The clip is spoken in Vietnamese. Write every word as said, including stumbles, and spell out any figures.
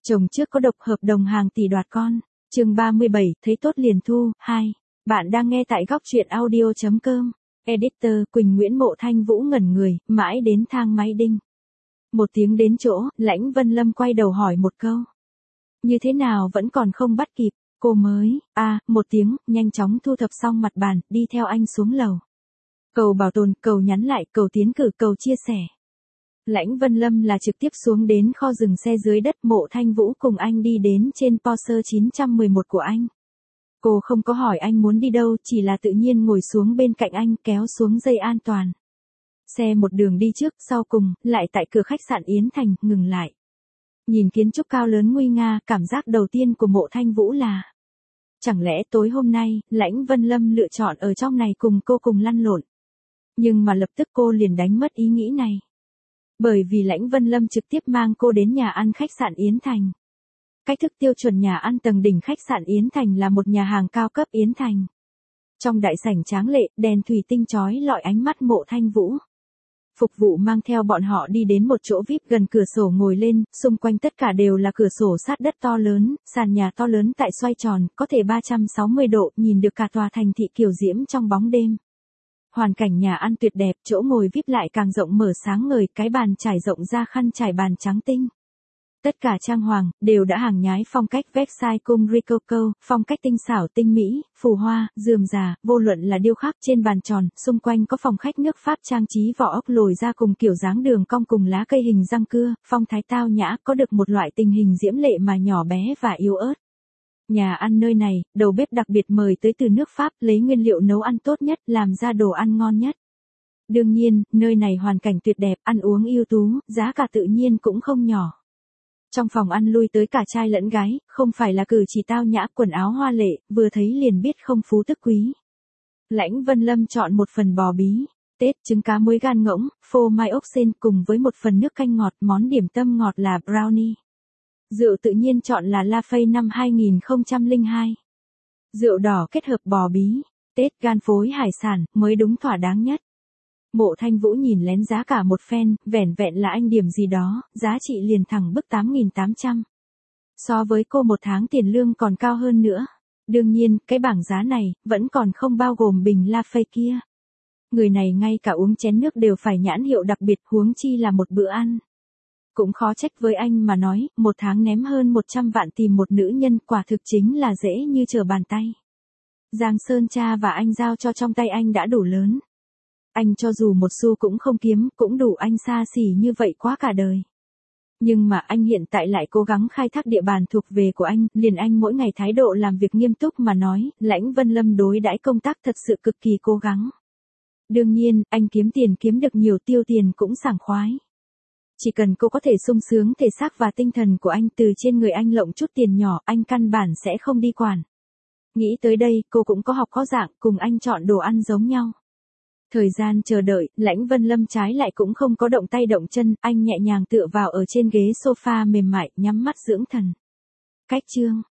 Chồng trước có độc hợp đồng hàng tỷ đoạt con. Chương ba mươi bảy, thấy tốt liền thu, hai. Bạn đang nghe tại góc truyện audio chấm com. Editor Quỳnh Nguyễn. Mộ Thanh Vũ ngẩn người, mãi đến thang máy đinh. Một tiếng đến chỗ, Lãnh Vân Lâm quay đầu hỏi một câu. Như thế nào vẫn còn không bắt kịp, cô mới, à, một tiếng, nhanh chóng thu thập xong mặt bàn, đi theo anh xuống lầu. Cầu bảo tồn, cầu nhắn lại, cầu tiến cử, cầu chia sẻ. Lãnh Vân Lâm là trực tiếp xuống đến kho dừng xe dưới đất. Mộ Thanh Vũ cùng anh đi đến trên Porsche chín một một của anh. Cô không có hỏi anh muốn đi đâu, chỉ là tự nhiên ngồi xuống bên cạnh anh kéo xuống dây an toàn. Xe một đường đi trước, sau cùng, lại tại cửa khách sạn Yến Thành, ngừng lại. Nhìn kiến trúc cao lớn nguy nga, cảm giác đầu tiên của Mộ Thanh Vũ là chẳng lẽ tối hôm nay, Lãnh Vân Lâm lựa chọn ở trong này cùng cô cùng lăn lộn. Nhưng mà lập tức cô liền đánh mất ý nghĩ này. Bởi vì Lãnh Vân Lâm trực tiếp mang cô đến nhà ăn khách sạn Yến Thành. Cách thức tiêu chuẩn nhà ăn tầng đỉnh khách sạn Yến Thành là một nhà hàng cao cấp Yến Thành. Trong đại sảnh tráng lệ, đèn thủy tinh chói lọi ánh mắt Mộ Thanh Vũ. Phục vụ mang theo bọn họ đi đến một chỗ vi ai pi gần cửa sổ ngồi lên, xung quanh tất cả đều là cửa sổ sát đất to lớn, sàn nhà to lớn tại xoay tròn, có thể ba trăm sáu mươi độ, nhìn được cả tòa thành thị kiều diễm trong bóng đêm. Hoàn cảnh nhà ăn tuyệt đẹp, chỗ ngồi vi ai pi lại càng rộng mở sáng ngời, cái bàn trải rộng ra khăn trải bàn trắng tinh. Tất cả trang hoàng, đều đã hàng nhái phong cách Versailles cung Rococo, phong cách tinh xảo tinh mỹ, phù hoa, rườm rà, vô luận là điêu khắc trên bàn tròn, xung quanh có phòng khách nước Pháp trang trí vỏ ốc lồi ra cùng kiểu dáng đường cong cùng lá cây hình răng cưa, phong thái tao nhã, có được một loại tình hình diễm lệ mà nhỏ bé và yếu ớt. Nhà ăn nơi này, đầu bếp đặc biệt mời tới từ nước Pháp, lấy nguyên liệu nấu ăn tốt nhất, làm ra đồ ăn ngon nhất. Đương nhiên, nơi này hoàn cảnh tuyệt đẹp, ăn uống ưu tú, giá cả tự nhiên cũng không nhỏ. Trong phòng ăn lui tới cả trai lẫn gái, không phải là cử chỉ tao nhã, quần áo hoa lệ, vừa thấy liền biết không phú tức quý. Lãnh Vân Lâm chọn một phần bò bí, tết, trứng cá muối gan ngỗng, phô mai ốc sên cùng với một phần nước canh ngọt, món điểm tâm ngọt là brownie. Rượu tự nhiên chọn là Lafite năm hai không không hai. Rượu đỏ kết hợp bò bí, tết gan phối hải sản, mới đúng thỏa đáng nhất. Mộ Thanh Vũ nhìn lén giá cả một phen, vẻn vẹn là anh điểm gì đó, giá trị liền thẳng bức tám nghìn tám trăm. So với cô một tháng tiền lương còn cao hơn nữa. Đương nhiên, cái bảng giá này, vẫn còn không bao gồm bình Lafite kia. Người này ngay cả uống chén nước đều phải nhãn hiệu đặc biệt, huống chi là một bữa ăn. Cũng khó trách với anh mà nói, một tháng ném hơn một trăm vạn tìm một nữ nhân, quả thực chính là dễ như trở bàn tay. Giang Sơn cha và anh giao cho trong tay anh đã đủ lớn. Anh cho dù một xu cũng không kiếm, cũng đủ anh xa xỉ như vậy quá cả đời. Nhưng mà anh hiện tại lại cố gắng khai thác địa bàn thuộc về của anh, liền anh mỗi ngày thái độ làm việc nghiêm túc mà nói, Lãnh Vân Lâm đối đãi công tác thật sự cực kỳ cố gắng. Đương nhiên, anh kiếm tiền kiếm được nhiều, tiêu tiền cũng sảng khoái. Chỉ cần cô có thể sung sướng thể xác và tinh thần của anh, từ trên người anh lộng chút tiền nhỏ, anh căn bản sẽ không đi quản. Nghĩ tới đây, cô cũng có học có dạng, cùng anh chọn đồ ăn giống nhau. Thời gian chờ đợi, Lãnh Vân Lâm trái lại cũng không có động tay động chân, anh nhẹ nhàng tựa vào ở trên ghế sofa mềm mại, nhắm mắt dưỡng thần. Cách chương,